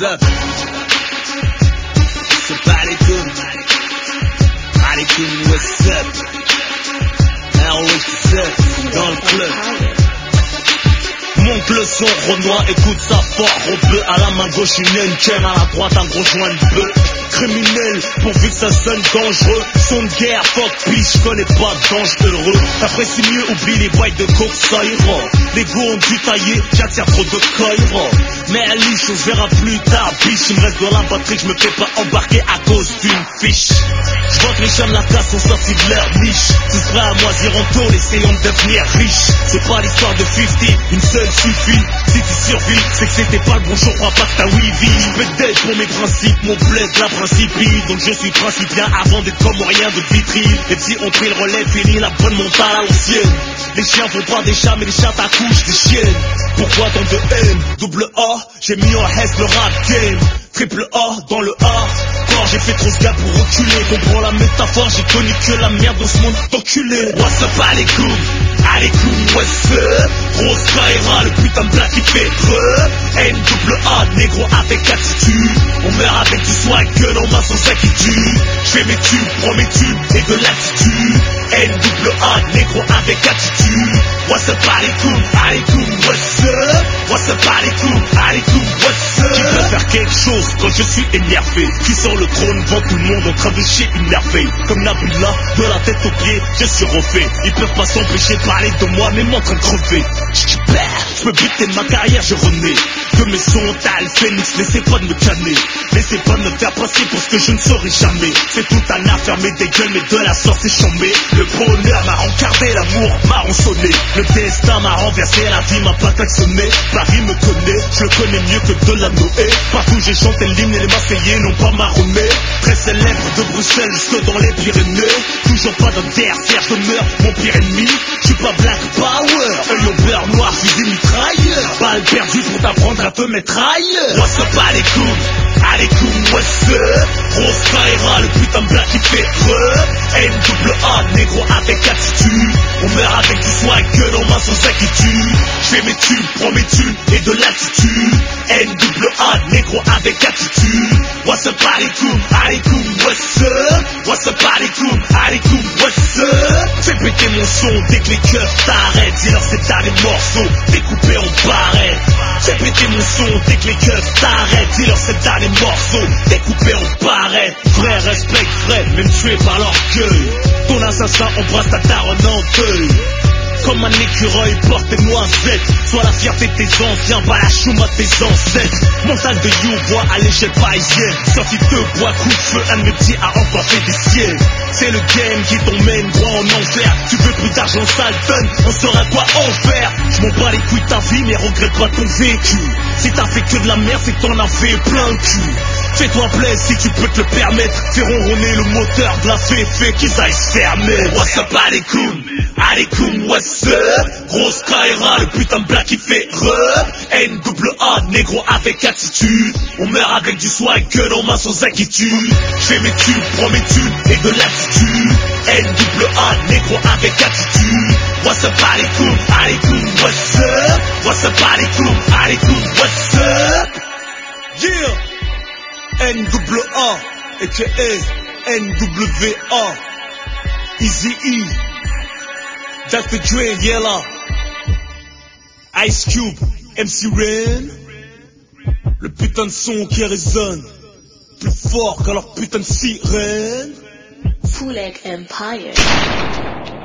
up? C'est pas les coups. Alikoum, what's up? What's up? Dans le club. Monte le son, Renoir écoute sa fort. Bleu à la main gauche, une NKM à la droite, un gros joint de bœuf. Criminel, pourvu que ça sonne dangereux. Son de guerre, fuck peace, j'connais pas dangereux. T'apprécies mieux, oublie les boîtes de coke, ça ira. Les goûts ont dû tailler, j'attire trop de coïra. Mais à liche, on verra plus tard, biche. Il me reste dans la batterie, j'me fais pas embarquer à cause d'une fiche. J'vois que les chiens de la casse sont sortis de leur niche. Tous prêts à moisir en tour, essayant de devenir riche. C'est pas l'histoire de 50, une seule suffit. Si tu survis, c'est que c'était pas le bon choix, crois pas que t'as Weavy. J'peux d'être pour mes principes, mon bled, la principie. Donc je suis principien avant d'être comme rien de vitri. Les petits ont pris le relais, fini la bonne montale à l'ancienne. Les chiens font pas des chats, mais les chats t'accouchent des chiennes. Pourquoi tant de haine? Double A, j'ai mis en hesse le rap game. Triple A dans le A. Quand j'ai fait trop ce gars pour reculer. Comprends la métaphore, j'ai connu que la merde dans ce monde enculé. What's up, Alikoum? Alikoum, what's up? Grosse Kaira, le putain de black qui fait creux. N-double-A, négro avec attitude. On meurt avec du swag, gueule en main sans inquiétude. J'fais mes tubes, prends mes tubes et de l'attitude. N-double-A, négro avec attitude. What's up, Alikoum? Alikoum, what's up? What's up, Alikoum? Alikoum, what's up? Qui peut faire quelque chose quand je suis énervé? Qui sur le trône devant tout le monde en train de chier énervé. Comme Nabila, de la tête aux pieds, je suis refait. Ils peuvent pas s'empêcher de parler de moi, même en train de crever. Je peux buter ma carrière, je renais. Que mes sons, t'as le phénix, n'essaie pas de me canner. N'essaie pas de me faire passer pour ce que je ne saurais jamais. C'est tout un affaire, mais des gueules, mais de la sorte c'est chambé. Le bonheur m'a rencardé, l'amour m'a rançonné. Le destin m'a renversé, la vie m'a pas klaxonné. Paris me connaît, je le connais mieux que de la Noé. Partout j'ai chanté l'hymne et les Marseillais n'ont pas marronné. Très célèbre de Bruxelles jusque dans les Pyrénées. Toujours pas d'adversaire, je meurs, mon pire ennemi. J'suis pas Black Power, œil au beurre noir, fusil mitrailleur. Balle perdue pour t'apprendre à te mettre ailleurs. What's up, Alikoum? Alikoum, what's up? Grosse Kaira, le putain de black qui fait creux. N-double-A, négro avec attitude. On meurt avec du swag, gueule en main sans inquiétude. J'fais mes tubes, prends mes tubes et de l'attitude. N-double-A, négro avec attitude. What's up, Alikoum? Alikoum, what's up? What's up, Alikoum? Alikoum, what's up? Fais péter mon son dès que les keufs t'arrêtent. Dis-leur c'est dans les morceaux, découpés en barrettes. Fais péter mon son dès que les keufs t'arrêtent. Dis-leur c'est dans les morceaux, découpés en barrettes. Vrai respect, vrai, même tué par l'orgueil. Ton assassin embrasse ta daronne en deuil. Comme un écureuil porte tes noisettes. Sois la fierté de tes anciens, pas la chouma de tes ancêtres. Montagne de You-Bois à l'échelle parisienne. Sorti de bois, coup de feu, un de mes petits a encore fait des siennes. C'est le game qui t'emmène droit en enfer. Tu veux plus d'argent sale, donne, on saura quoi en faire. J'm'en bats les couilles de ta vie, mais regrette pas ton vécu. Si t'as fait que de la merde, c'est que t'en as fait plein le cul. Fais-toi plaisir si tu peux te le permettre. Fais ronronner le moteur de la fée qu'ils aillent se fermer. What's up, Alikoum? Alikoum, what's up? Grosse Kaira, le putain de black qui fait rep. N-double-A, négro avec attitude. On meurt avec du swag, gueule en main sans inquiétude. J'fais mes tubes, prends mes tubes et de l'attitude. N-double-A, négro avec attitude. What's up, Alikoum? Alikoum, what's up? What's up, Alikoum? Alikoum, what's up? Yeah! N-double-A, a.k.a. N-W-A. Eazy-E. Dr. Dre, Yella. Ice Cube, MC Ren. Le putain de son qui résonne plus fort que leur putain de sirène. Foulek Empire.